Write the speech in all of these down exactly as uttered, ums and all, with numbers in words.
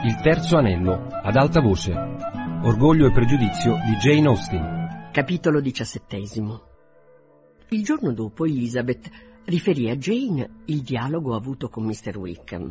Il terzo anello, ad alta voce. Orgoglio e pregiudizio di Jane Austen. Capitolo diciassettesimo. Il giorno dopo Elizabeth riferì a Jane il dialogo avuto con mister Wickham.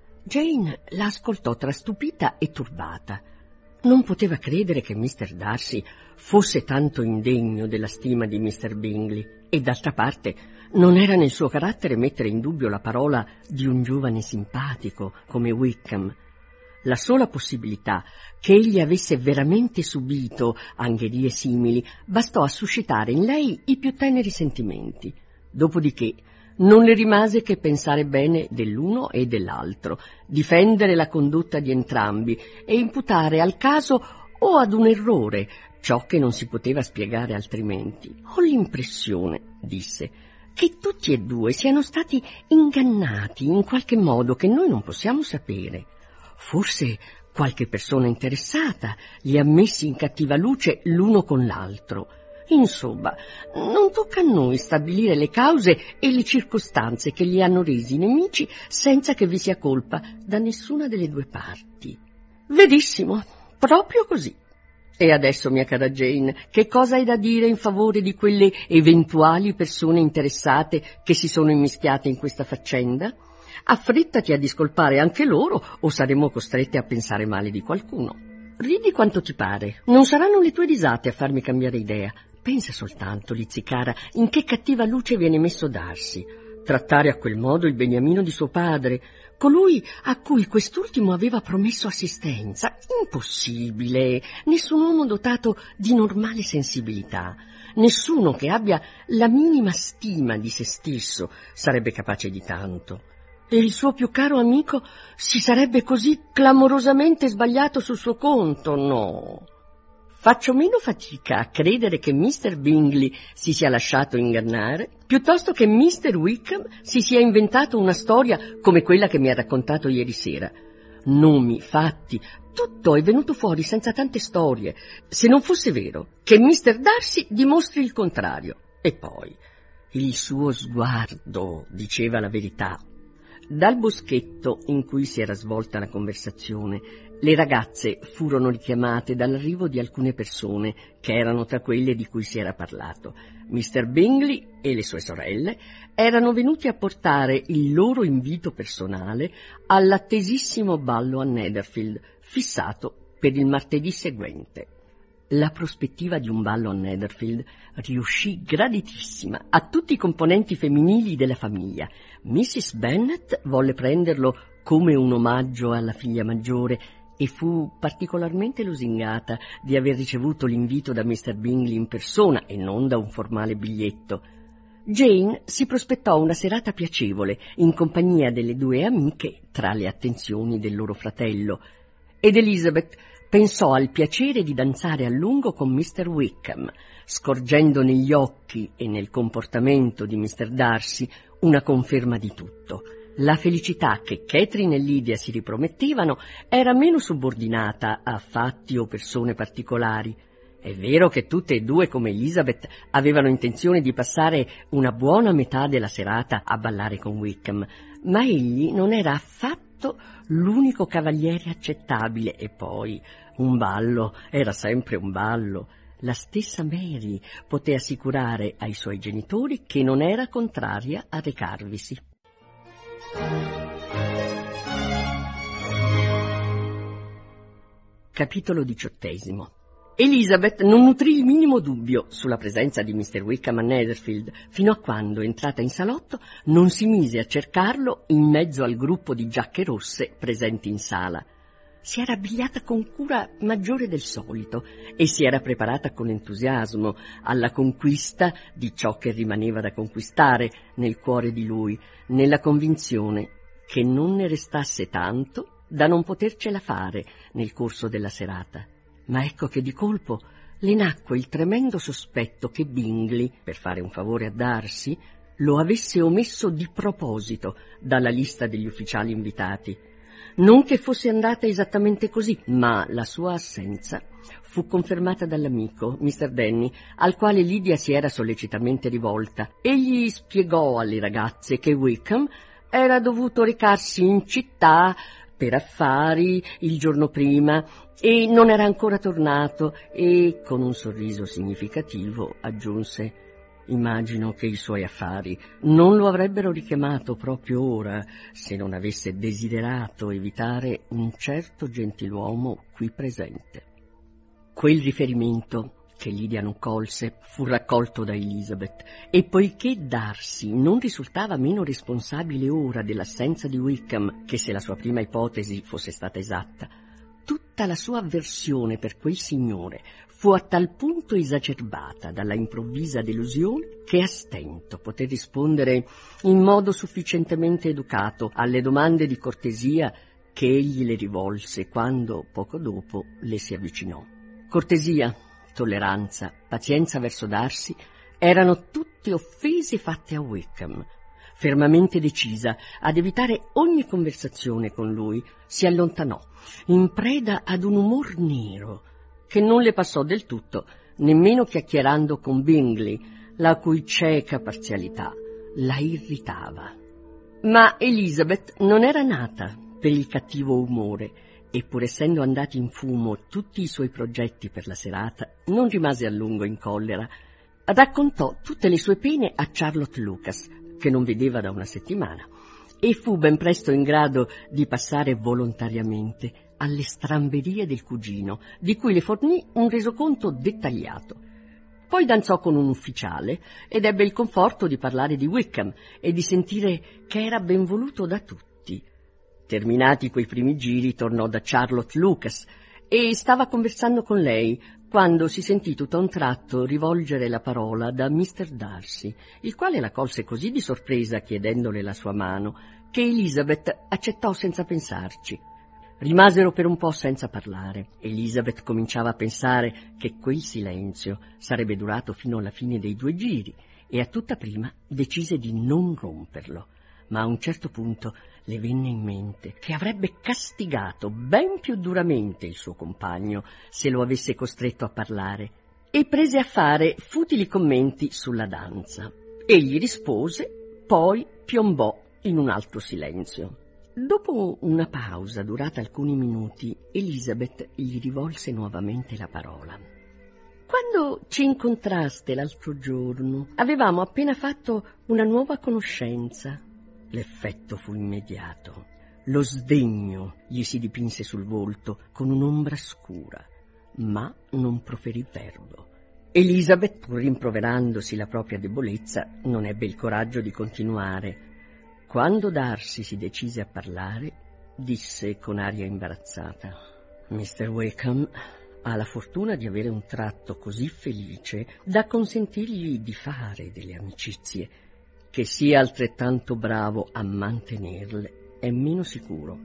Jane la ascoltò tra stupita e turbata. Non poteva credere che mister Darcy fosse tanto indegno della stima di mister Bingley e d'altra parte non era nel suo carattere mettere in dubbio la parola di un giovane simpatico come Wickham. La sola possibilità che egli avesse veramente subito angherie simili bastò a suscitare in lei i più teneri sentimenti. Dopodiché non le rimase che pensare bene dell'uno e dell'altro, difendere la condotta di entrambi e imputare al caso o ad un errore ciò che non si poteva spiegare altrimenti. Ho l'impressione, disse, che tutti e due siano stati ingannati in qualche modo che noi non possiamo sapere. Forse qualche persona interessata li ha messi in cattiva luce l'uno con l'altro. Insomma, non tocca a noi stabilire le cause e le circostanze che li hanno resi nemici senza che vi sia colpa da nessuna delle due parti. Verissimo, proprio così. E adesso, mia cara Jane, che cosa hai da dire in favore di quelle eventuali persone interessate che si sono immischiate in questa faccenda? Affrettati a discolpare anche loro o saremo costrette a pensare male di qualcuno. Ridi quanto ti pare, non saranno le tue risate a farmi cambiare idea. Pensa soltanto, Lizzicara, in che cattiva luce viene messo Darcy. Trattare a quel modo il beniamino di suo padre, colui a cui quest'ultimo aveva promesso assistenza. Impossibile, nessun uomo dotato di normale sensibilità, nessuno che abbia la minima stima di se stesso sarebbe capace di tanto. E il suo più caro amico si sarebbe così clamorosamente sbagliato sul suo conto? No. Faccio meno fatica a credere che mister Bingley si sia lasciato ingannare, piuttosto che mister Wickham si sia inventato una storia come quella che mi ha raccontato ieri sera. Nomi, fatti, tutto è venuto fuori senza tante storie, se non fosse vero che mister Darcy dimostri il contrario. E poi, il suo sguardo diceva la verità. Dal boschetto in cui si era svolta la conversazione, le ragazze furono richiamate dall'arrivo di alcune persone che erano tra quelle di cui si era parlato. mister Bingley e le sue sorelle erano venuti a portare il loro invito personale all'attesissimo ballo a Netherfield, fissato per il martedì seguente. La prospettiva di un ballo a Netherfield riuscì graditissima a tutti i componenti femminili della famiglia. missis Bennet volle prenderlo come un omaggio alla figlia maggiore e fu particolarmente lusingata di aver ricevuto l'invito da mister Bingley in persona e non da un formale biglietto. Jane si prospettò una serata piacevole in compagnia delle due amiche tra le attenzioni del loro fratello, ed Elizabeth pensò al piacere di danzare a lungo con mister Wickham, scorgendo negli occhi e nel comportamento di mister Darcy una conferma di tutto. La felicità che Catherine e Lydia si ripromettevano era meno subordinata a fatti o persone particolari. È vero che tutte e due, come Elizabeth, avevano intenzione di passare una buona metà della serata a ballare con Wickham, ma egli non era affatto l'unico cavaliere accettabile, e poi un ballo era sempre un ballo. La stessa Mary poté assicurare ai suoi genitori che non era contraria a recarvisi. Capitolo diciottesimo. Elizabeth non nutrì il minimo dubbio sulla presenza di mister Wickham a Netherfield, fino a quando, entrata in salotto, non si mise a cercarlo in mezzo al gruppo di giacche rosse presenti in sala. Si era abbigliata con cura maggiore del solito e si era preparata con entusiasmo alla conquista di ciò che rimaneva da conquistare nel cuore di lui, nella convinzione che non ne restasse tanto da non potercela fare nel corso della serata. Ma ecco che di colpo le nacque il tremendo sospetto che Bingley, per fare un favore a Darcy, lo avesse omesso di proposito dalla lista degli ufficiali invitati. Non che fosse andata esattamente così, ma la sua assenza fu confermata dall'amico, mister Denny, al quale Lydia si era sollecitamente rivolta. Egli spiegò alle ragazze che Wickham era dovuto recarsi in città per affari il giorno prima e non era ancora tornato e, con un sorriso significativo, aggiunse: «Immagino che i suoi affari non lo avrebbero richiamato proprio ora se non avesse desiderato evitare un certo gentiluomo qui presente». Quel riferimento, che Lydia non colse, fu raccolto da Elizabeth, e poiché Darcy non risultava meno responsabile ora dell'assenza di Wickham che se la sua prima ipotesi fosse stata esatta, tutta la sua avversione per quel signore fu a tal punto esacerbata dalla improvvisa delusione che a stento poté rispondere in modo sufficientemente educato alle domande di cortesia che egli le rivolse quando, poco dopo, le si avvicinò. Cortesia, tolleranza, pazienza verso Darcy erano tutte offese fatte a Wickham. Fermamente decisa ad evitare ogni conversazione con lui, si allontanò, in preda ad un umor nero che non le passò del tutto, nemmeno chiacchierando con Bingley, la cui cieca parzialità la irritava. Ma Elizabeth non era nata per il cattivo umore, e pur essendo andati in fumo tutti i suoi progetti per la serata, non rimase a lungo in collera. Raccontò tutte le sue pene a Charlotte Lucas, che non vedeva da una settimana, e fu ben presto in grado di passare volontariamente alle stramberie del cugino, di cui le fornì un resoconto dettagliato. Poi danzò con un ufficiale ed ebbe il conforto di parlare di Wickham e di sentire che era ben voluto da tutti. Terminati quei primi giri, tornò da Charlotte Lucas e stava conversando con lei quando si sentì tutto a un tratto rivolgere la parola da mister Darcy, il quale la colse così di sorpresa chiedendole la sua mano che Elizabeth accettò senza pensarci. Rimasero per un po' senza parlare. Elizabeth cominciava a pensare che quel silenzio sarebbe durato fino alla fine dei due giri e a tutta prima decise di non romperlo. Ma a un certo punto le venne in mente che avrebbe castigato ben più duramente il suo compagno se lo avesse costretto a parlare, e prese a fare futili commenti sulla danza. Egli rispose, poi piombò in un altro silenzio. Dopo una pausa durata alcuni minuti, Elizabeth gli rivolse nuovamente la parola. «Quando ci incontraste l'altro giorno, avevamo appena fatto una nuova conoscenza». L'effetto fu immediato. Lo sdegno gli si dipinse sul volto con un'ombra scura, ma non proferì verbo. Elizabeth, pur rimproverandosi la propria debolezza, non ebbe il coraggio di continuare. Quando Darcy si decise a parlare, disse con aria imbarazzata: «mister Wickham ha la fortuna di avere un tratto così felice da consentirgli di fare delle amicizie. Che sia altrettanto bravo a mantenerle è meno sicuro».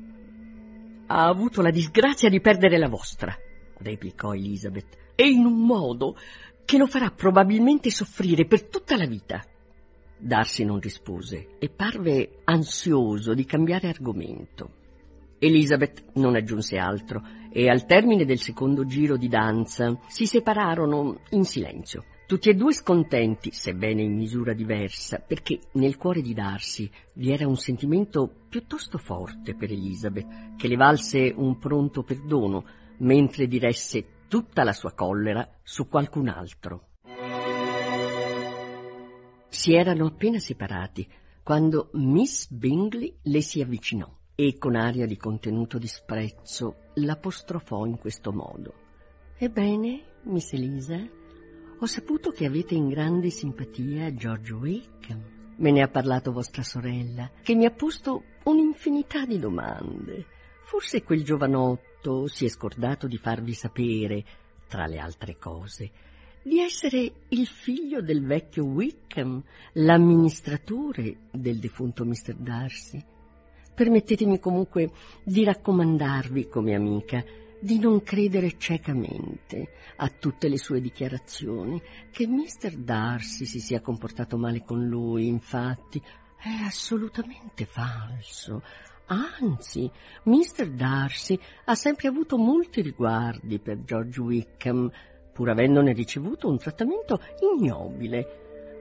«Ha avuto la disgrazia di perdere la vostra», replicò Elizabeth, «e in un modo che lo farà probabilmente soffrire per tutta la vita». Darcy non rispose e parve ansioso di cambiare argomento. Elizabeth non aggiunse altro e al termine del secondo giro di danza si separarono in silenzio. Tutti e due scontenti, sebbene in misura diversa, perché nel cuore di Darcy vi era un sentimento piuttosto forte per Elizabeth, che le valse un pronto perdono, mentre diresse tutta la sua collera su qualcun altro. Si erano appena separati quando Miss Bingley le si avvicinò e con aria di contenuto disprezzo l'apostrofò in questo modo: «Ebbene, Miss Elisa, ho saputo che avete in grande simpatia George Wickham. Me ne ha parlato vostra sorella, che mi ha posto un'infinità di domande. Forse quel giovanotto si è scordato di farvi sapere, tra le altre cose, di essere il figlio del vecchio Wickham, l'amministratore del defunto mister Darcy. Permettetemi comunque di raccomandarvi, come amica, di non credere ciecamente a tutte le sue dichiarazioni. Che mister Darcy si sia comportato male con lui, infatti, è assolutamente falso. Anzi, mister Darcy ha sempre avuto molti riguardi per George Wickham, pur avendone ricevuto un trattamento ignobile.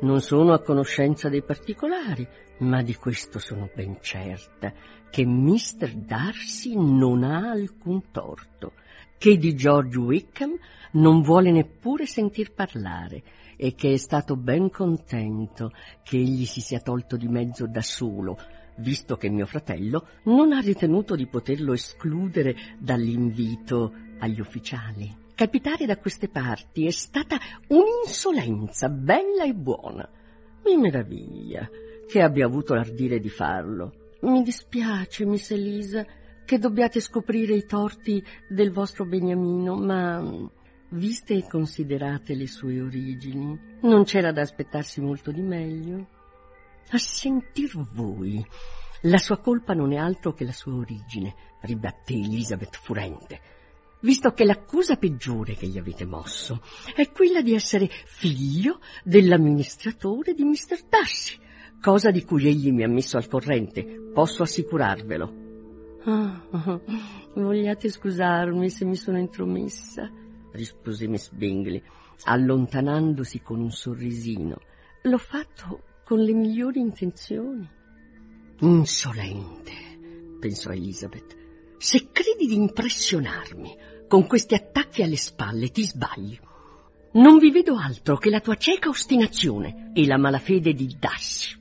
Non sono a conoscenza dei particolari, ma di questo sono ben certa, che mister Darcy non ha alcun torto, che di George Wickham non vuole neppure sentir parlare e che è stato ben contento che egli si sia tolto di mezzo da solo, visto che mio fratello non ha ritenuto di poterlo escludere dall'invito agli ufficiali. Capitare da queste parti è stata un'insolenza bella e buona. Mi meraviglia che abbia avuto l'ardire di farlo. Mi dispiace, Miss Elisa, che dobbiate scoprire i torti del vostro beniamino, ma viste e considerate le sue origini, non c'era da aspettarsi molto di meglio. A sentir voi, la sua colpa non è altro che la sua origine, ribatté Elizabeth furente, visto che l'accusa peggiore che gli avete mosso è quella di essere figlio dell'amministratore di mister Darcy, cosa di cui egli mi ha messo al corrente, posso assicurarvelo. Ah, ah, vogliate scusarmi se mi sono intromessa, rispose Miss Bingley, allontanandosi con un sorrisino. L'ho fatto con le migliori intenzioni. Insolente, pensò Elizabeth. Se credi di impressionarmi con questi attacchi alle spalle, ti sbagli. Non vi vedo altro che la tua cieca ostinazione e la malafede di Darcy.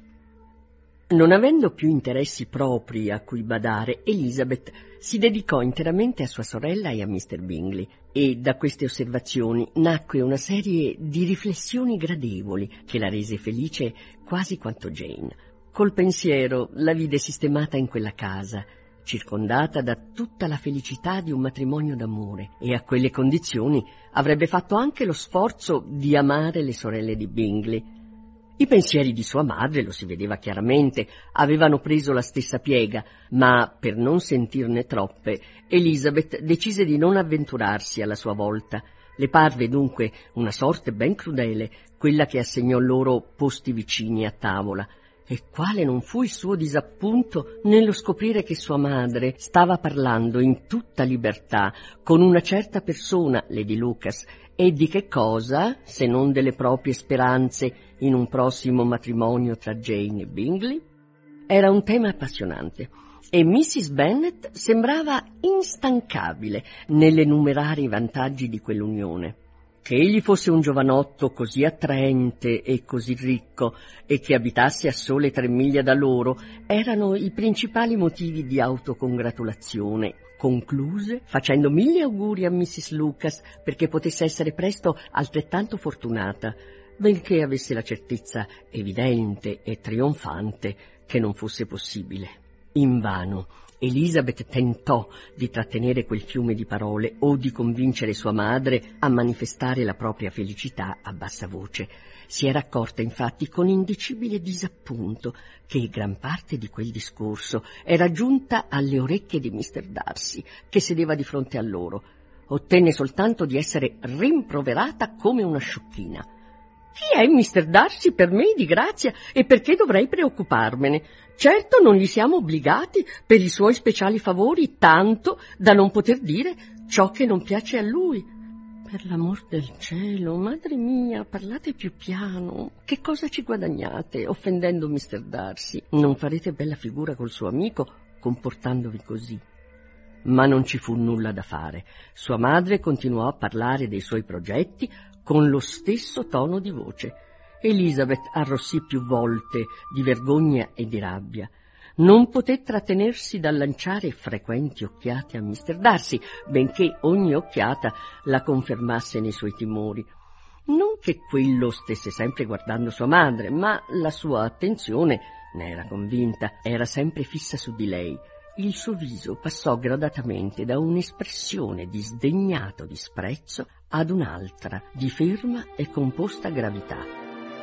Non avendo più interessi propri a cui badare, Elizabeth si dedicò interamente a sua sorella e a mister Bingley, e da queste osservazioni nacque una serie di riflessioni gradevoli che la rese felice quasi quanto Jane. Col pensiero la vide sistemata in quella casa, circondata da tutta la felicità di un matrimonio d'amore, e a quelle condizioni avrebbe fatto anche lo sforzo di amare le sorelle di Bingley. I pensieri di sua madre, lo si vedeva chiaramente, avevano preso la stessa piega, ma per non sentirne troppe, Elizabeth decise di non avventurarsi alla sua volta. Le parve dunque una sorte ben crudele quella che assegnò loro posti vicini a tavola. E quale non fu il suo disappunto nello scoprire che sua madre stava parlando in tutta libertà con una certa persona, Lady Lucas, e di che cosa, se non delle proprie speranze in un prossimo matrimonio tra Jane e Bingley? Era un tema appassionante e missus Bennet sembrava instancabile nell'enumerare i vantaggi di quell'unione. Che egli fosse un giovanotto così attraente e così ricco e che abitasse a sole tre miglia da loro erano i principali motivi di autocongratulazione, concluse facendo mille auguri a missus Lucas perché potesse essere presto altrettanto fortunata, benché avesse la certezza evidente e trionfante che non fosse possibile. Invano Elizabeth tentò di trattenere quel fiume di parole o di convincere sua madre a manifestare la propria felicità a bassa voce. Si era accorta infatti con indicibile disappunto che gran parte di quel discorso era giunta alle orecchie di mister Darcy, che sedeva di fronte a loro. Ottenne soltanto di essere rimproverata come una sciocchina. Chi è mister Darcy per me, di grazia, e perché dovrei preoccuparmene? Certo non gli siamo obbligati per i suoi speciali favori tanto da non poter dire ciò che non piace a lui. Per l'amor del cielo, madre mia, parlate più piano. Che cosa ci guadagnate offendendo mister Darcy? Non farete bella figura col suo amico comportandovi così. Ma non ci fu nulla da fare. Sua madre continuò a parlare dei suoi progetti con lo stesso tono di voce. Elizabeth arrossì più volte di vergogna e di rabbia. Non poté trattenersi dal lanciare frequenti occhiate a mister Darcy, benché ogni occhiata la confermasse nei suoi timori. Non che quello stesse sempre guardando sua madre, ma la sua attenzione, ne era convinta, era sempre fissa su di lei. Il suo viso passò gradatamente da un'espressione di sdegnato disprezzo ad un'altra di ferma e composta gravità.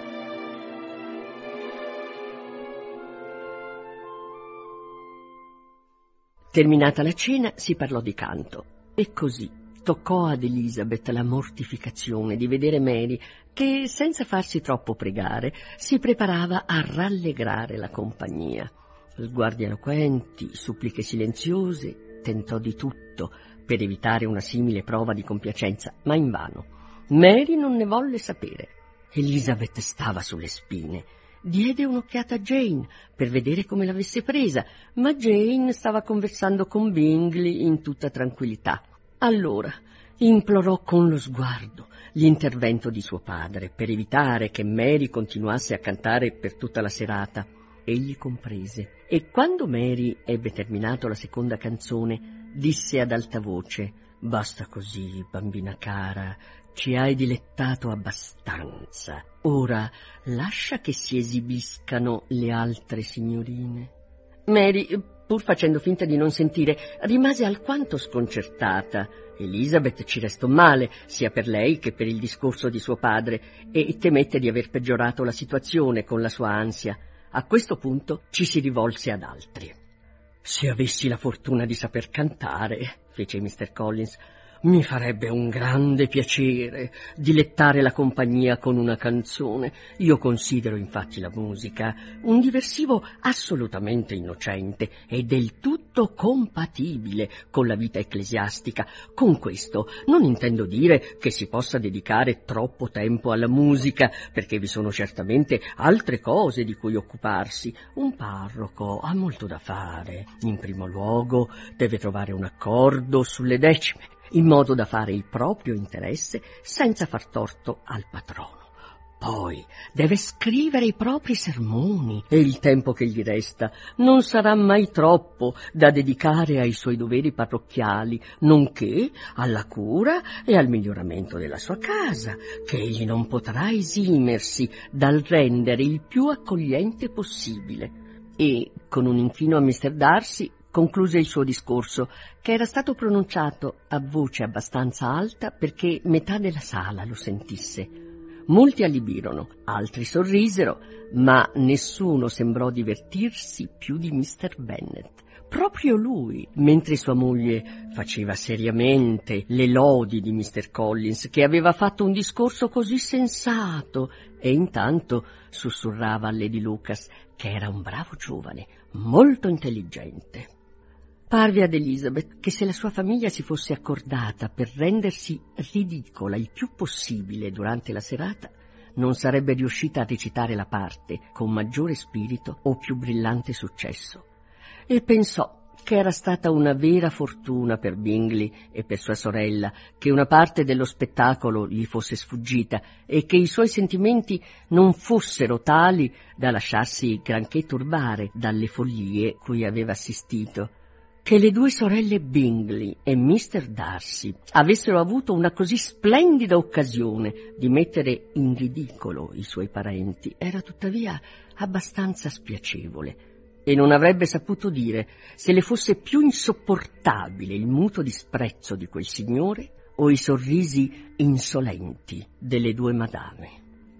Terminata la cena si parlò di canto e così toccò ad Elizabeth la mortificazione di vedere Mary che, senza farsi troppo pregare, si preparava a rallegrare la compagnia. Sguardi eloquenti, suppliche silenziose, tentò di tutto per evitare una simile prova di compiacenza, ma invano. Mary non ne volle sapere. Elizabeth stava sulle spine. Diede un'occhiata a Jane per vedere come l'avesse presa, ma Jane stava conversando con Bingley in tutta tranquillità. Allora implorò con lo sguardo l'intervento di suo padre per evitare che Mary continuasse a cantare per tutta la serata. Egli comprese e quando Mary ebbe terminato la seconda canzone disse ad alta voce: «Basta così, bambina cara, ci hai dilettato abbastanza. Ora lascia che si esibiscano le altre signorine». Mary, pur facendo finta di non sentire, rimase alquanto sconcertata. Elizabeth ci restò male, sia per lei che per il discorso di suo padre, e temette di aver peggiorato la situazione con la sua ansia. A questo punto ci si rivolse ad altri. «Se avessi la fortuna di saper cantare», fece mister Collins, «mi farebbe un grande piacere dilettare la compagnia con una canzone. Io considero infatti la musica un diversivo assolutamente innocente e del tutto compatibile con la vita ecclesiastica. Con questo non intendo dire che si possa dedicare troppo tempo alla musica, perché vi sono certamente altre cose di cui occuparsi. Un parroco ha molto da fare. In primo luogo deve trovare un accordo sulle decime, in modo da fare il proprio interesse senza far torto al patrono. Poi deve scrivere i propri sermoni e il tempo che gli resta non sarà mai troppo da dedicare ai suoi doveri parrocchiali, nonché alla cura e al miglioramento della sua casa, che egli non potrà esimersi dal rendere il più accogliente possibile. E, con un inchino a mister Darcy, concluse il suo discorso, che era stato pronunciato a voce abbastanza alta perché metà della sala lo sentisse. Molti allibirono, altri sorrisero, ma nessuno sembrò divertirsi più di mister Bennet. Proprio lui, mentre sua moglie faceva seriamente le lodi di mister Collins, che aveva fatto un discorso così sensato, e intanto sussurrava a Lady Lucas che era un bravo giovane, molto intelligente. Parve ad Elizabeth che se la sua famiglia si fosse accordata per rendersi ridicola il più possibile durante la serata, non sarebbe riuscita a recitare la parte con maggiore spirito o più brillante successo. E pensò che era stata una vera fortuna per Bingley e per sua sorella che una parte dello spettacolo gli fosse sfuggita e che i suoi sentimenti non fossero tali da lasciarsi granché turbare dalle follie cui aveva assistito. Che le due sorelle Bingley e mister Darcy avessero avuto una così splendida occasione di mettere in ridicolo i suoi parenti era tuttavia abbastanza spiacevole, e non avrebbe saputo dire se le fosse più insopportabile il muto disprezzo di quel signore o i sorrisi insolenti delle due madame.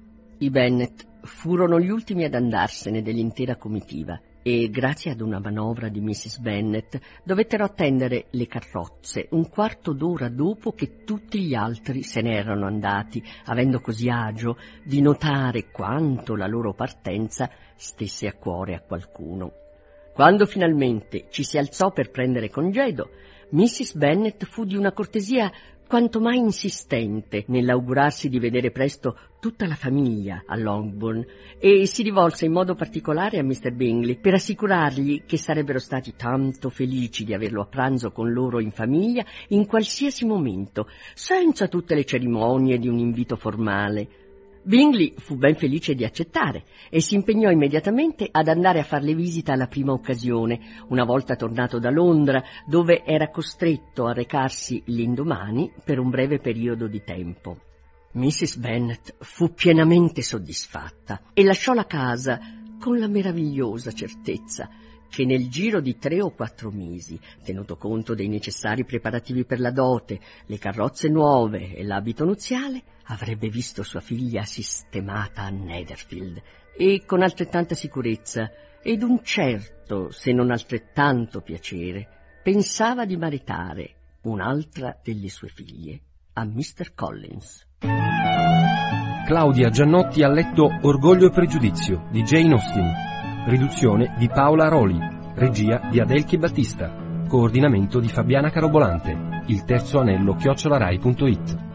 I Bennet furono gli ultimi ad andarsene dell'intera comitiva, e grazie ad una manovra di missus Bennet dovettero attendere le carrozze un quarto d'ora dopo che tutti gli altri se ne erano andati, avendo così agio di notare quanto la loro partenza stesse a cuore a qualcuno. Quando finalmente ci si alzò per prendere congedo, missus Bennet fu di una cortesia quanto mai insistente nell'augurarsi di vedere presto tutta la famiglia a Longbourn, e si rivolse in modo particolare a mister Bingley per assicurargli che sarebbero stati tanto felici di averlo a pranzo con loro in famiglia in qualsiasi momento, senza tutte le cerimonie di un invito formale. Bingley fu ben felice di accettare e si impegnò immediatamente ad andare a farle visita alla prima occasione, una volta tornato da Londra, dove era costretto a recarsi l'indomani per un breve periodo di tempo. missus Bennet fu pienamente soddisfatta e lasciò la casa con la meravigliosa certezza che nel giro di tre o quattro mesi, tenuto conto dei necessari preparativi per la dote, le carrozze nuove e l'abito nuziale, avrebbe visto sua figlia sistemata a Netherfield, e con altrettanta sicurezza ed un certo, se non altrettanto piacere, pensava di maritare un'altra delle sue figlie a mister Collins. Claudia Giannotti ha letto Orgoglio e pregiudizio di Jane Austen, riduzione di Paola Roli, regia di Adelchi Battista, coordinamento di Fabiana Carobolante, il terzo anello chiocciolarai punto it.